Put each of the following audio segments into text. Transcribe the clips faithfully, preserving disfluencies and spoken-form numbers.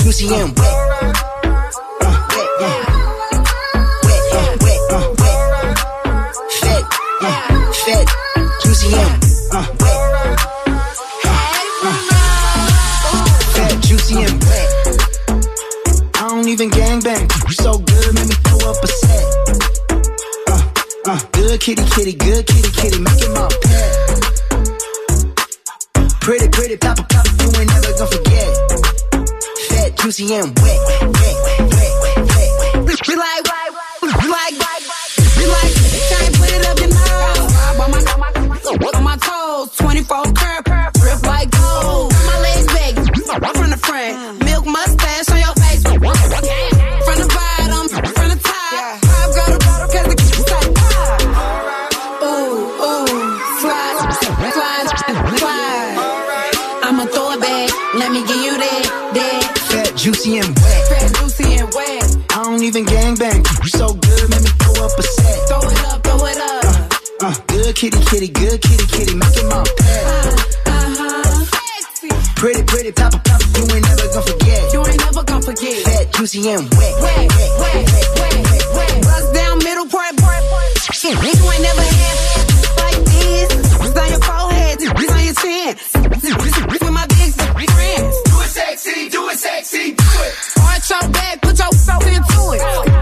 juicy and wet. Uh, wet, uh, wet, uh, wet, uh, wet. Fat, uh, fat, juicy and uh, wet. Uh, fat, juicy and wet. I don't even gangbang. You so good, make me throw up a set. Uh, uh, good kitty, kitty, good kitty, kitty, make it my pet. Pretty, pretty, pop, pop, you ain't never gonna forget. Fat, juicy, and wet, wet, wet, wet, wet, wet. We like, we like, we like, can't put it up your nose. On my, on my toes, twenty-four curve, grip like gold. My legs big, from the front, milk mustache on your face. From the bottom, from the top, pop go to bottom, cause the kids like pop. Ooh, ooh, slide, slide, slide. I'ma throw it back, let me give you that, that. Fat, juicy, and wet. Fat, juicy, and wet. I don't even gangbang. You so good, make me throw up a set. Throw it up, throw it up. Uh, uh, good kitty, kitty, good kitty, kitty, make it my pet. Uh, uh-huh. Sexy. Pretty, pretty, pop, pop, you ain't never gonna forget. You ain't never gonna forget. Fat, juicy, and wet. Wet, wet, wet, wet, wet, wet. Bust down, middle part, part, part. You ain't never had like this. It's on your forehead, it's on your chin. With my big friends. Do it sexy, do it sexy, do it. Arch your back, put your self into it.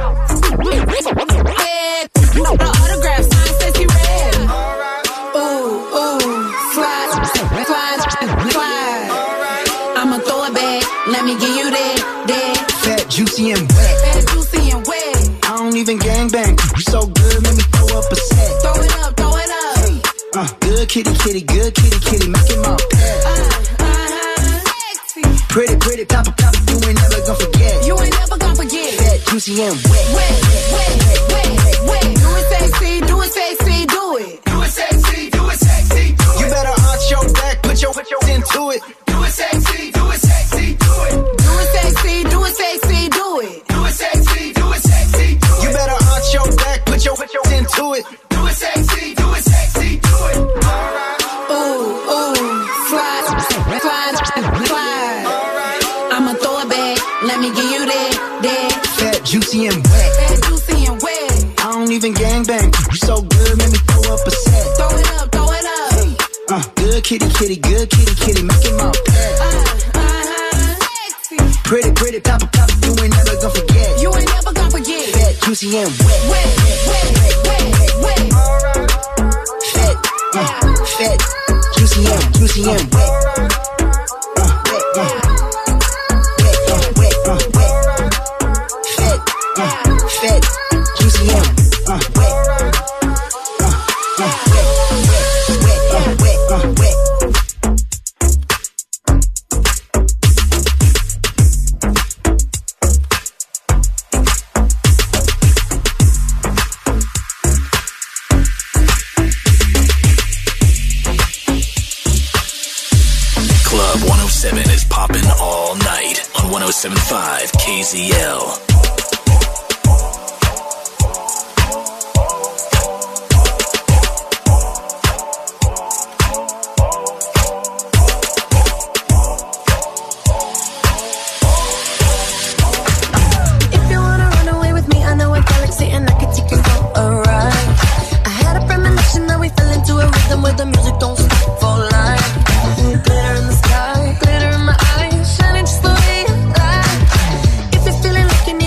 Red, the autograph sign says you red. Ooh, ooh, slide, slide, slide. I'ma throw it back, let me give you that, that. Fat, juicy, and wet. Fat, juicy, and wet. I don't even gangbang. You so good, make me throw up a set. Throw it up, throw it up. Hey, uh, good kitty, kitty, good kitty, kitty, make it my pet. Uh, uh-huh. Sexy. Pretty, pretty, pop, pop, you ain't never gonna forget. You ain't never gonna forget. Fat, juicy, and wet. Wet, wet, wet, wet, wet. Do it sexy, do it sexy, do it. Do it sexy, do it sexy, do it. You better arch your back, put your, put your into it. Do it sexy, do it sexy, do it. Do it sexy, do it sexy, do it. Do it sexy, do it sexy, do it. You better arch your back, put your, put your into it. Do it sexy, do it sexy, do it. Alright. Ooh, ooh, slide, slide, slide. Alright. I'ma throw it back, let me give you that, that. Fat, juicy, and wet. Fat, juicy, and wet. I don't even gangbang. You so good, make me throw up a set. Throw it up, throw it up. Hey, uh, good kitty, kitty, good kitty, kitty, make it my pet. Uh, uh-huh. Sexy. Pretty, pretty, pop, pop, you ain't never gonna forget. You ain't never gonna forget. Fat, juicy, and wet. Wet, wet, wet, wet, wet. Alright. Fat, uh, fat, juicy, and juicy, and wet. Uh, wet, uh, wet, uh, wet, uh, wet. Fat, uh, fat, juicy, and uh, wet. Uh, uh, wet, wet, uh, wet, uh, wet. one oh seven is popping all night on one oh seven point five K Z L. If you wanna run away with me, I know a galaxy and I can take you for a ride. I had a premonition that we fell into a rhythm where the music don't stop for life. Glitter in the sky, glitter in my eyes, shining just the way you like. If you're feeling like you need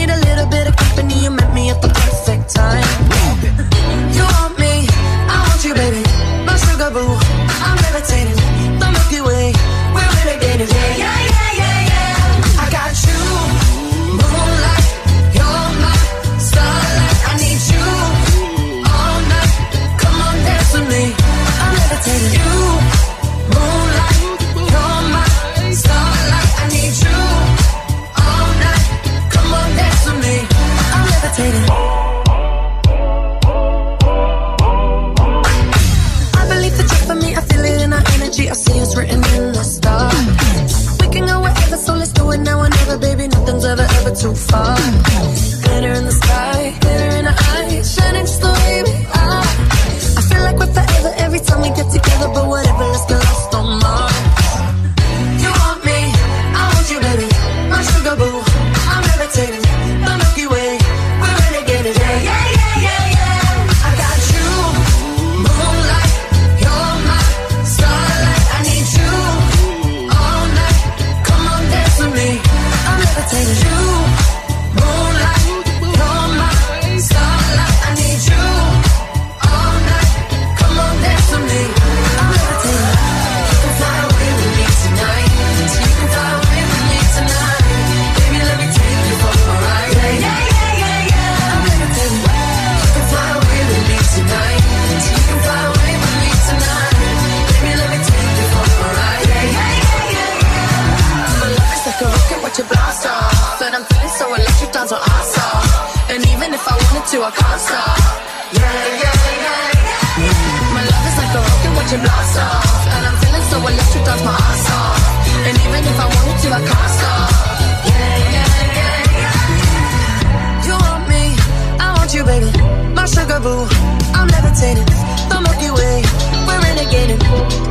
boo. I'm levitating, the Milky Way, we're renegading.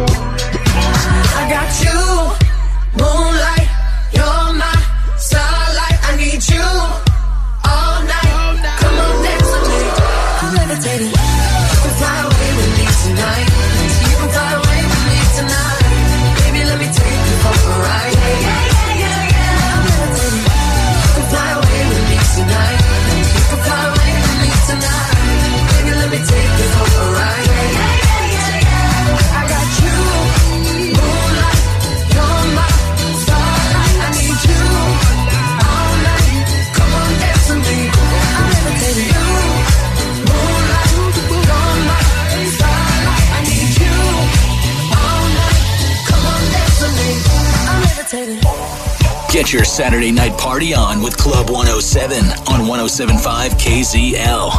I got you, moonlight, you're my starlight. I need you all night. Come on, dance with me. I'm levitating. You can fly away with me tonight. You can fly away with me tonight. Baby, let me take you for a ride. Yeah, yeah, yeah, yeah. I'm levitating. You can fly away with me tonight. You can fly away with me tonight. Baby, let me take you for a ride. Yeah, yeah, yeah, yeah. I got you, moonlight, you're my starlight. I need you all night. Come on, dance with me. I'm levitating. You, moonlight, you're my starlight. I need you all night. Come on, dance with me. I'm levitating. Get your Saturday night party on with Club one oh seven on one oh seven point five K Z L.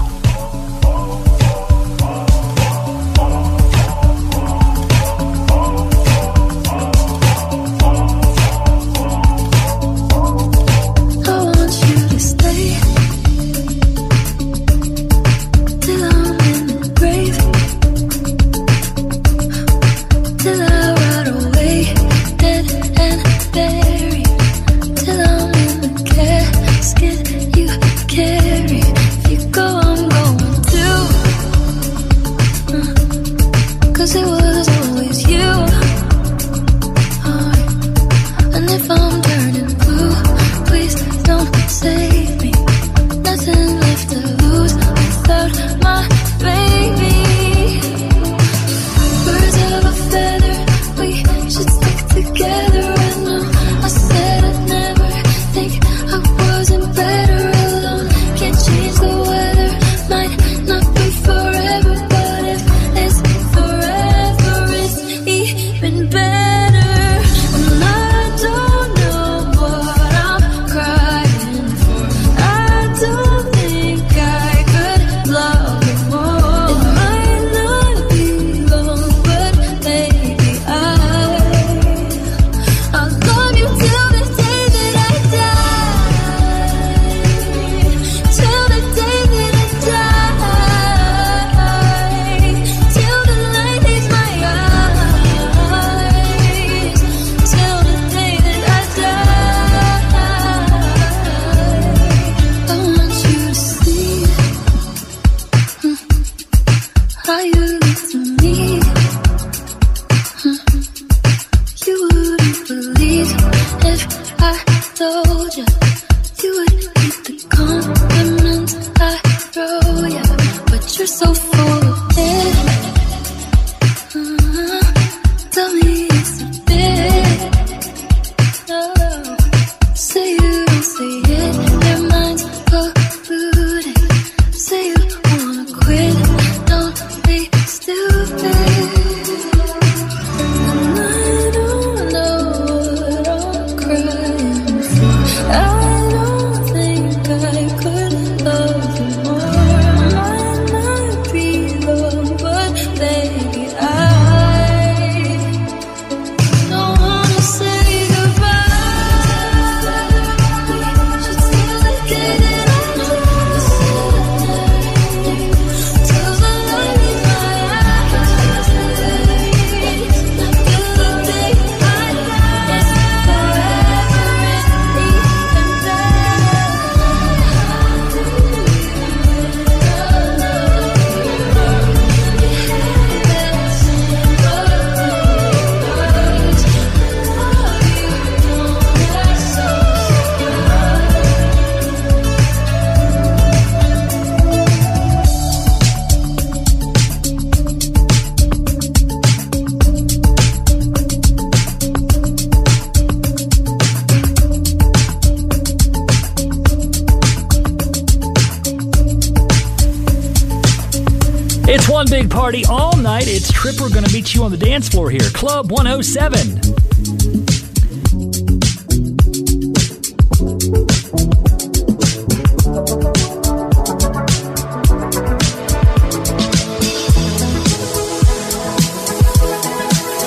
It's one big party all night. It's Tripper going to meet you on the dance floor here. Club one oh seven.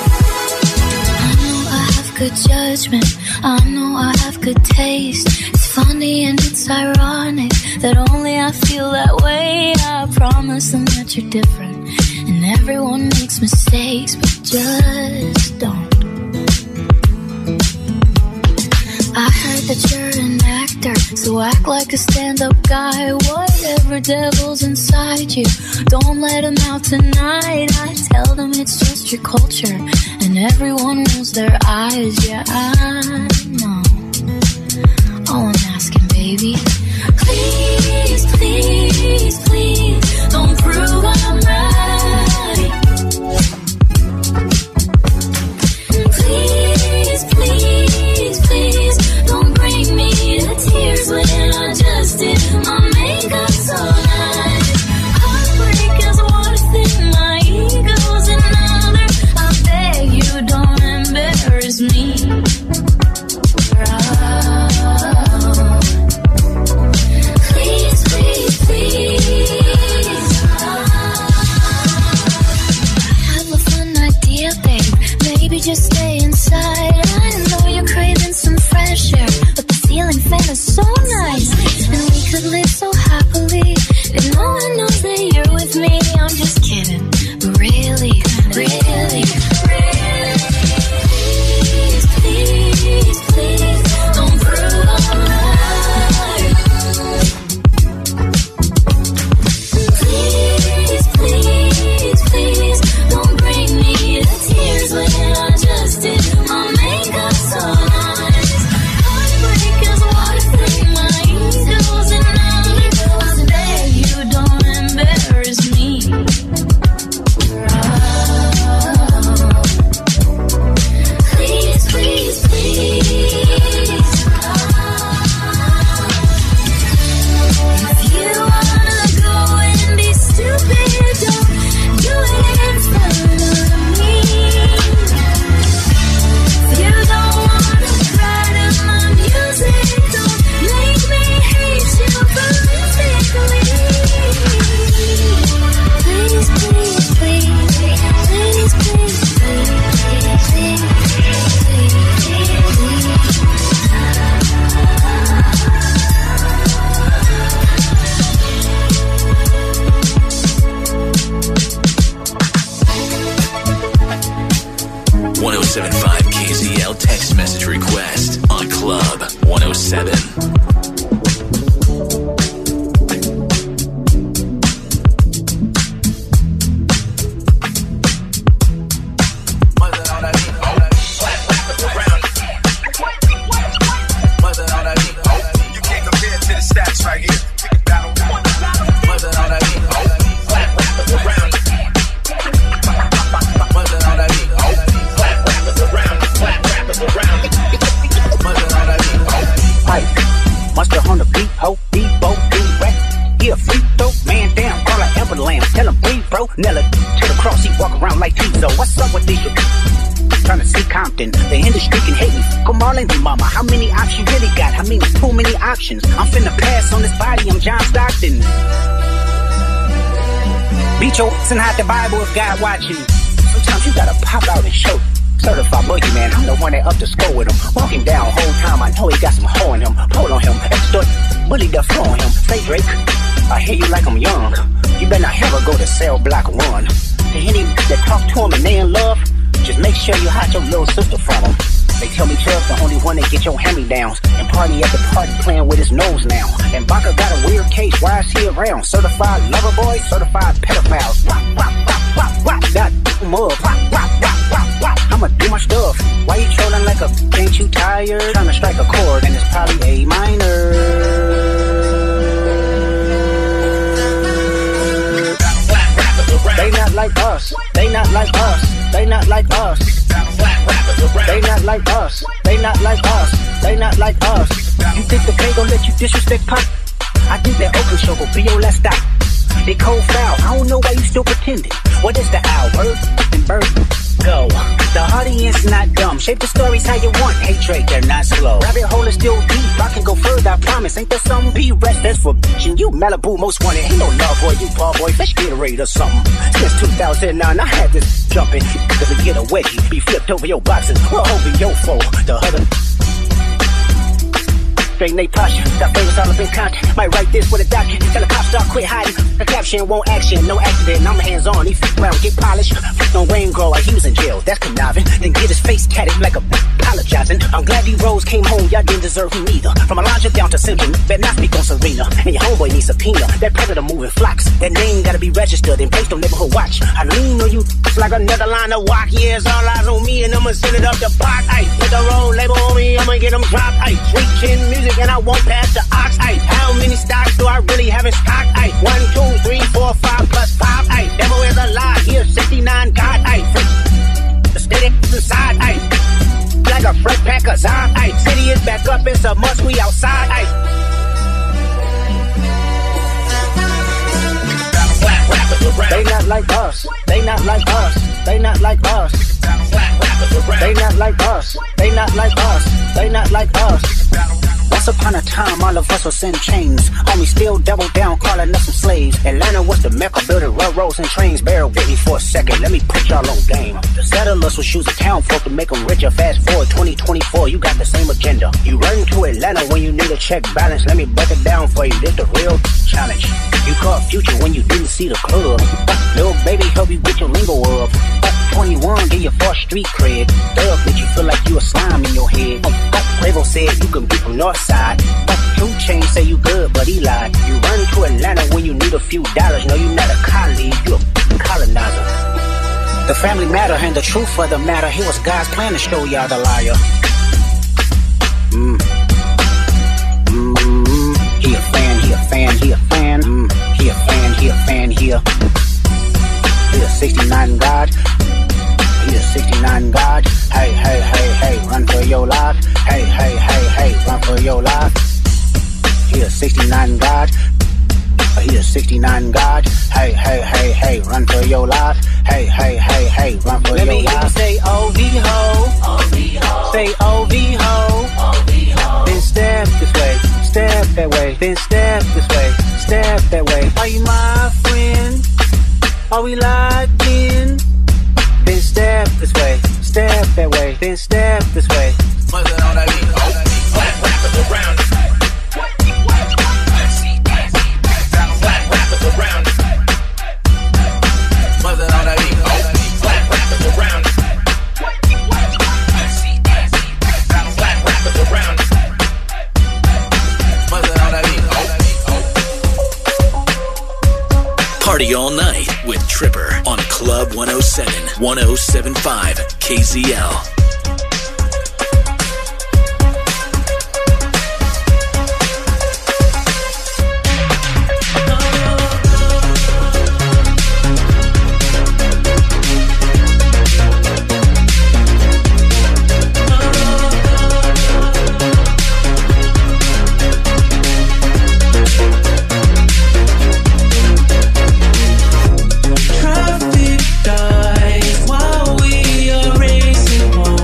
Good judgment, I know I have good taste. It's funny and it's ironic that only I feel that way. I promise them that you're different, and everyone makes mistakes, but just don't. I heard that you're an actor, so act like a stand-up guy. Whatever devil's inside you, don't let him out tonight. I tell them it's just your culture, and everyone rolls their eyes. Yeah, I know. All I'm asking, baby, please, please, please, don't prove I'm right. Please, please, please, don't bring me to tears when I just did my makeup so nice. Heartbreak is one thing, my ego's another. I beg you, don't embarrass me. Please, please, please. I have a fun idea, babe. Maybe just stay inside. I know you're craving some fresh air, but the ceiling fan is so nice, and we could live so happily if no one knows that you're with me. I'm just kidding, but really, really, really, please, please, please, don't prove I'm right. Please, please, please, don't bring me to tears when I just did my makeup so nice. Heartbreak is one thing, my ego's another. I beg you, don't embarrass me. Please, please, please. If you wanna go and be stupid, don't do it in front of me. If you don't wanna cry to my music, don't make me hate you politically. Please, please, please, please, please, please, please, one oh seven point five K Z L text message request on Club one oh seven. You can't compare to the stats right here. We can battle. Mother on that beat. Around. Mother on that beat. Mike, monster on the beat, ho, Debo, D-Rap. Yeah, free throw, man down, call like Amber Lamb. Tell him breathe, bro. Nella to the cross, he walk around like Tizo. What's up with this shit? Trying to see Compton, the industry can hate me. Come on in, mama, how many options you really got? I mean, too many options. I'm finna pass on this body, I'm John Stockton. Beat your ass and hide the Bible if God watching. Sometimes you gotta pop out and show. Certified boogeyman, I'm the one that up the score with him. Walking down whole time, I know he got some hoe in him. Pull on him, extort, bully the flow on him. Say Drake, I hear you like I'm young. You better not ever go to cell block one. To any that talk to him and they in love, just make sure you hide your little sister from him. They tell me Chubb's the only one that get your hand-me-downs. And party at the party playing with his nose now. And Baca got a weird case, why is he around? Certified lover boy, certified pedophile. Wop, wop, wop, wop, wop, that mug. Wop, wop, wop, wop, wop. I'ma do my stuff. Why you trolling like a, ain't you tired? Trying to strike a chord and it's probably A minor. They not like us. They not like us. They not like us. They not like us. They not like us. They not like us. You think the K gon' let you disrespect Pop? I think that Oakland show gon' be your last stop. They cold foul. I don't know why you still pretending. What is the owl? Bird and bird. Go. The audience not dumb. Shape the stories how you want. Hey Drake, they're not slow. Rabbit hole is still deep. I can go further, I promise. Ain't there something? Be rest, that's for bitchin'. You Malibu most wanted. Ain't no love boy, you ball boy. Fresh Gatorade or something. Since two thousand nine, I had this jumping. Cause to get a wedgie, be flipped over your boxes. Well, over your foe. The other. Straight Nate Posh, got favors all up in contact. Might write this with a document. Tell the cops start quit hiding. The caption won't action, no accident. I'm hands on. He f around, get polished. Flipped on Wayne Grow, he was in jail. That's conniving. Then get his face tatted like a b- apologizing. I'm glad D Rose came home. Y'all didn't deserve him either. From Elijah down to Simpson, better not speak on Serena. And your homeboy needs subpoena. That predator moving flocks. That name gotta be registered and placed on neighborhood watch. I lean on you, it's like another line of walk. Yeah, it's all eyes on me, and I'ma send it up the pot. Ay, put the road label on me, I'ma get them dropped. Ay, sweet chin music, and I won't pass the ox. Ay, how many stocks do I really have in stock? Ay, one, two, three, four, five plus five. Ay, devil is a lie. Here, sixty-nine God. Ay, the steady inside. Ay, like a fresh pack of Zod. Ay, city is back up, it's a must. We outside. Ay. They not like us. They not like us. They not like us. They not like us. They not like us. They not like us. Once upon a time, all of us was in chains. Homie still double down, calling us some slaves. Atlanta was the mecca, building railroads and trains. Barrel bit me for a second, let me put y'all on game. The settlers was choosing town folk to make them richer. Fast forward twenty twenty-four, you got the same agenda. You run to Atlanta when you need a check balance. Let me break it down for you, this the real challenge. You caught Future when you didn't see the club. Little baby help you get your lingo up. twenty-one, get your first street cred. Thug make you feel like you a slime in your head. Quavo said you can be from Northside. Two Chainz say you good, but he lied. You run to Atlanta when you need a few dollars. No, you not a colleague, you a colonizer. The family matter and the truth of the matter. Here was God's plan to show y'all the liar. Mm. Mm. He a fan, he a fan, he a fan. Mm. He a fan, he a fan, he a. He a sixty-nine God. He a sixty-nine God. Hey, hey, hey, hey, run for your life. Hey, hey, hey, hey, run for your life. He a sixty-nine God. He a sixty-nine God. Hey, hey, hey, hey, run for your life. Hey, hey, hey, hey, run for Let your life. Let me hear you say O V ho. O V ho. Say O V ho. O V ho. Then step this way, step that way. Then step this way, step that way. Are you my friend? Are we locked in? Then step this way, step that way. Then step this way. Mother on that beat, oh, flat rappers around it. Flat rappers around it. Mother on that beat, oh, flat rappers around it. Flat rappers around it. Mother on that beat, oh. Party all night with Tripper on Club one oh seven, one oh seven point five K Z L. Traffic dies while we are racing on.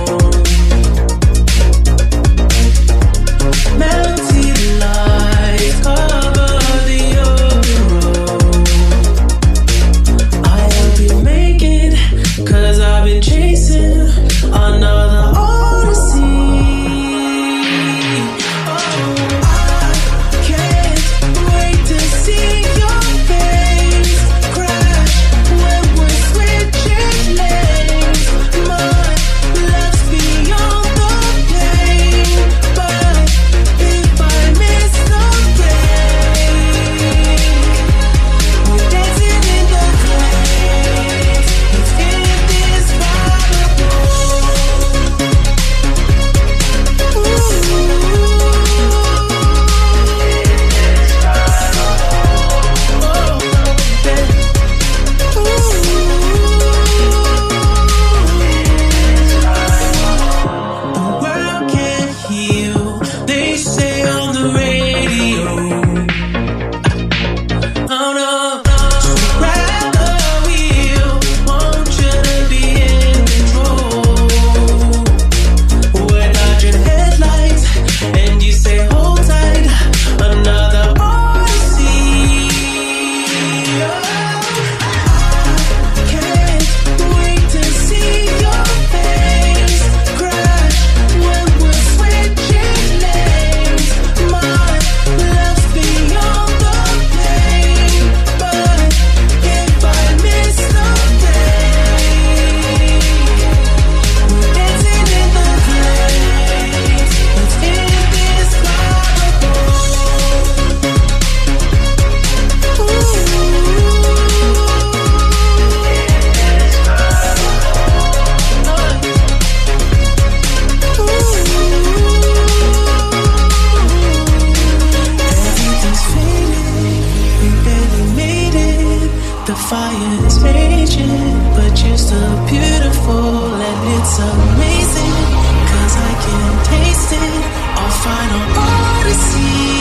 changing, but you're still beautiful and it's amazing. Cause I can taste it, our final odyssey.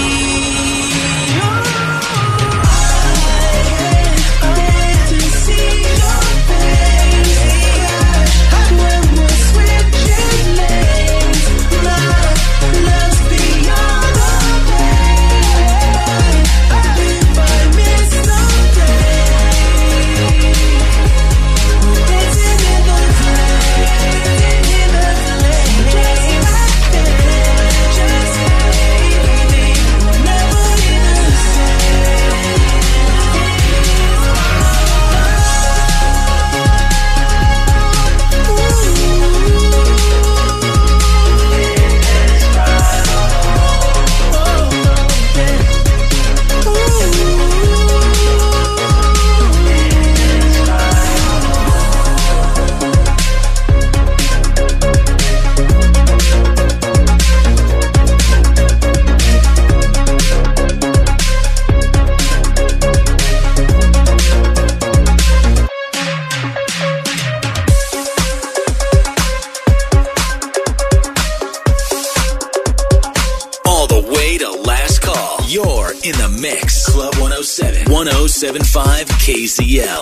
one oh seven point five K Z L.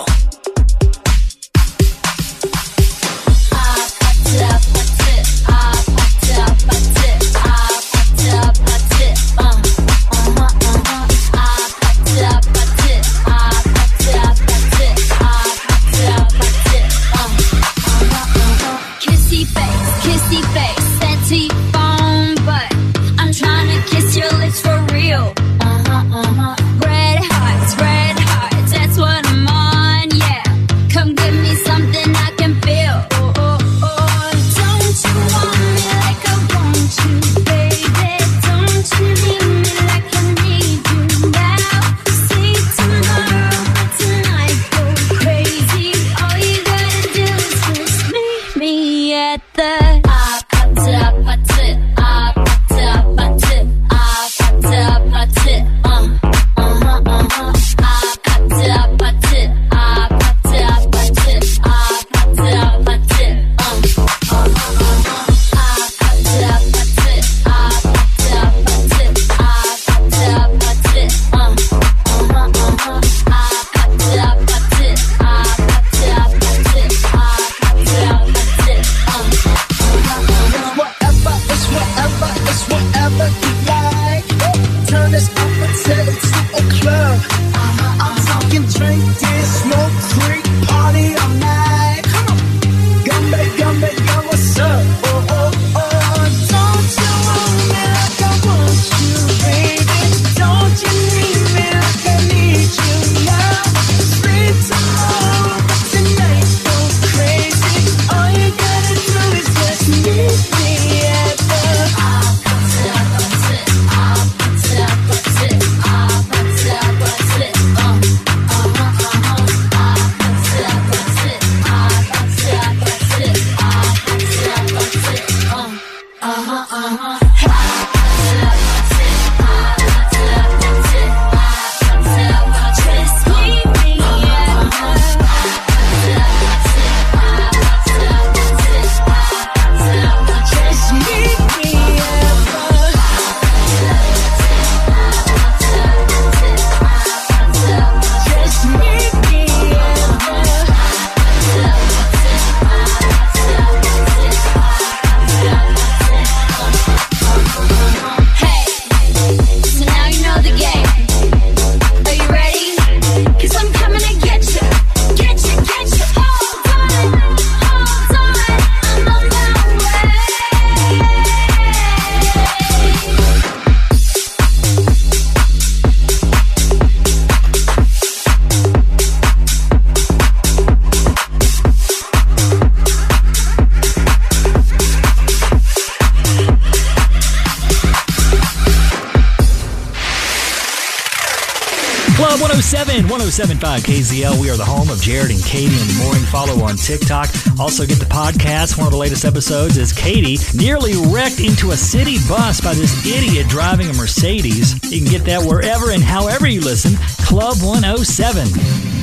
one oh seven, one oh seven point five K Z L. We are the home of Jared and Katie in the morning. Follow on TikTok. Also get the podcast. One of the latest episodes is Katie nearly wrecked into a city bus by this idiot driving a Mercedes. You can get that wherever and however you listen. Club one oh seven.